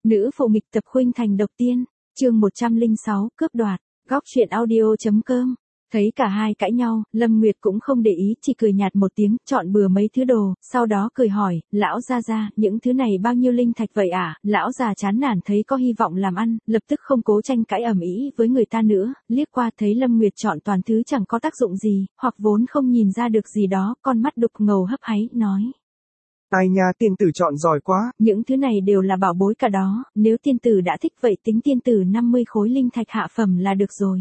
Nữ phụ nghịch tập khuynh thành độc tiên, chương 106, cướp đoạt, góc truyện audio.com. Thấy cả hai cãi nhau, Lâm Nguyệt cũng không để ý, chỉ cười nhạt một tiếng, chọn bừa mấy thứ đồ, sau đó cười hỏi, lão gia, những thứ này bao nhiêu linh thạch vậy à? Lão già chán nản thấy có hy vọng làm ăn, lập tức không cố tranh cãi ầm ĩ với người ta nữa, liếc qua thấy Lâm Nguyệt chọn toàn thứ chẳng có tác dụng gì, hoặc vốn không nhìn ra được gì đó, con mắt đục ngầu hấp háy, nói. Ai nha, tiên tử chọn giỏi quá. Những thứ này đều là bảo bối cả đó, nếu tiên tử đã thích vậy tính tiên tử 50 khối linh thạch hạ phẩm là được rồi.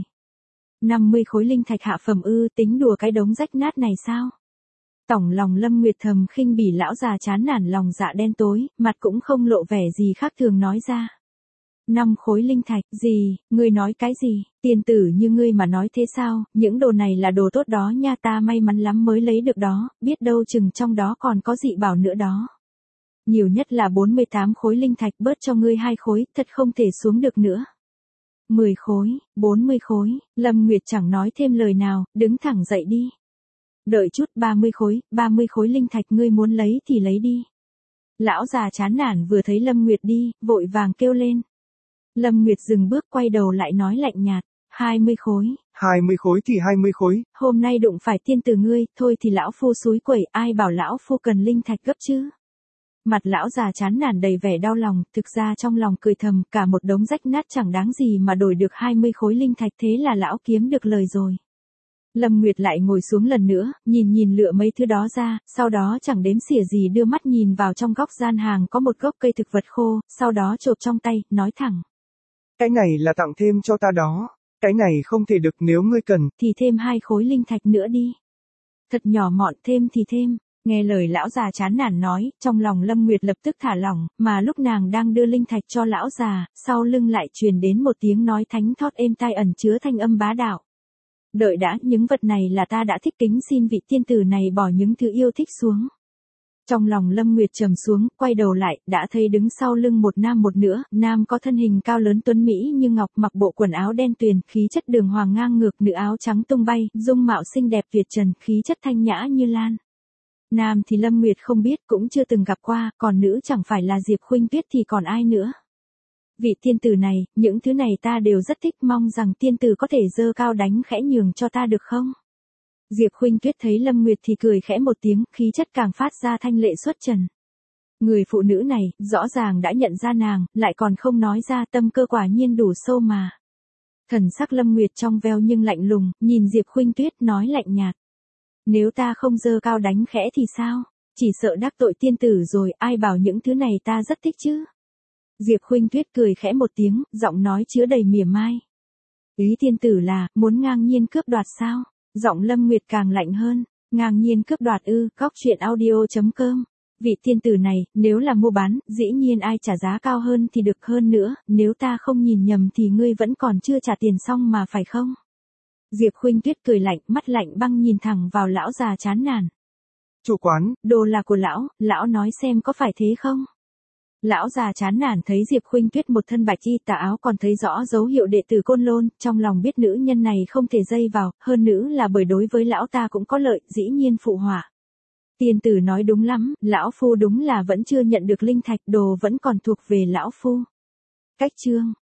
50 khối linh thạch hạ phẩm ư, tính đùa cái đống rách nát này sao? Tổng lòng Lâm Nguyệt thầm khinh bỉ lão già chán nản lòng dạ đen tối, mặt cũng không lộ vẻ gì khác thường nói ra. 5 khối linh thạch, gì, ngươi nói cái gì, tiên tử như ngươi mà nói thế sao, những đồ này là đồ tốt đó nha, ta may mắn lắm mới lấy được đó, biết đâu chừng trong đó còn có dị bảo nữa đó. Nhiều nhất là 48 khối linh thạch, bớt cho ngươi 2 khối, thật không thể xuống được nữa. 10 khối, 40 khối, Lâm Nguyệt chẳng nói thêm lời nào, đứng thẳng dậy đi. Đợi chút, 30 khối linh thạch ngươi muốn lấy thì lấy đi. Lão già chán nản vừa thấy Lâm Nguyệt đi, vội vàng kêu lên. Lâm Nguyệt dừng bước quay đầu lại nói lạnh nhạt, 20 khối. 20 khối thì 20 khối. Hôm nay đụng phải tiên tử ngươi, thôi thì lão phu xúi quẩy, ai bảo lão phu cần linh thạch gấp chứ. Mặt lão già chán nản đầy vẻ đau lòng, thực ra trong lòng cười thầm, cả một đống rách nát chẳng đáng gì mà đổi được 20 khối linh thạch, thế là lão kiếm được lời rồi. Lâm Nguyệt lại ngồi xuống lần nữa, nhìn lựa mấy thứ đó ra, sau đó chẳng đếm xỉa gì đưa mắt nhìn vào trong góc gian hàng có một gốc cây thực vật khô, sau đó chộp trong tay, nói thẳng. Cái này là tặng thêm cho ta đó, cái này không thể được, nếu ngươi cần. Thì thêm 2 khối linh thạch nữa đi. Thật nhỏ mọn, thêm thì thêm. Nghe lời lão già chán nản nói, trong lòng Lâm Nguyệt lập tức thả lỏng, mà lúc nàng đang đưa linh thạch cho lão già, sau lưng lại truyền đến một tiếng nói thánh thót êm tai ẩn chứa thanh âm bá đạo. Đợi đã, những vật này là ta đã thích, kính xin vị tiên tử này bỏ những thứ yêu thích xuống. Trong lòng Lâm Nguyệt trầm xuống, quay đầu lại, đã thấy đứng sau lưng một nam một nữ, nam có thân hình cao lớn tuấn mỹ như ngọc, mặc bộ quần áo đen tuyền, khí chất đường hoàng ngang ngược, nữ áo trắng tung bay, dung mạo xinh đẹp tuyệt trần, khí chất thanh nhã như lan. Nam thì Lâm Nguyệt không biết, cũng chưa từng gặp qua, còn nữ chẳng phải là Diệp Khuynh Tuyết thì còn ai nữa. Vị tiên tử này, những thứ này ta đều rất thích, mong rằng tiên tử có thể dơ cao đánh khẽ nhường cho ta được không? Diệp Khuynh Tuyết thấy Lâm Nguyệt thì cười khẽ một tiếng, khí chất càng phát ra thanh lệ xuất trần. Người phụ nữ này, rõ ràng đã nhận ra nàng, lại còn không nói ra, tâm cơ quả nhiên đủ sâu mà. Thần sắc Lâm Nguyệt trong veo nhưng lạnh lùng, nhìn Diệp Khuynh Tuyết nói lạnh nhạt. Nếu ta không dơ cao đánh khẽ thì sao? Chỉ sợ đắc tội tiên tử rồi, ai bảo những thứ này ta rất thích chứ? Diệp Khuynh Tuyết cười khẽ một tiếng, giọng nói chứa đầy mỉa mai. Ý tiên tử là, muốn ngang nhiên cướp đoạt sao? Giọng Lâm Nguyệt càng lạnh hơn, ngang nhiên cướp đoạt ư, góc truyện audio.com. Vị tiên tử này, nếu là mua bán, dĩ nhiên ai trả giá cao hơn thì được hơn nữa, nếu ta không nhìn nhầm thì ngươi vẫn còn chưa trả tiền xong mà phải không? Diệp Khuynh Tuyết cười lạnh, mắt lạnh băng nhìn thẳng vào lão già chán nản. Chủ quán, đồ là của lão nói xem có phải thế không? Lão già chán nản thấy Diệp Khuynh Tuyết một thân bạch y tà áo, còn thấy rõ dấu hiệu đệ tử Côn Lôn, trong lòng biết nữ nhân này không thể dây vào, hơn nữa là bởi đối với lão ta cũng có lợi, dĩ nhiên phụ họa. Tiên tử nói đúng lắm, lão phu đúng là vẫn chưa nhận được linh thạch, đồ vẫn còn thuộc về lão phu. Cách chương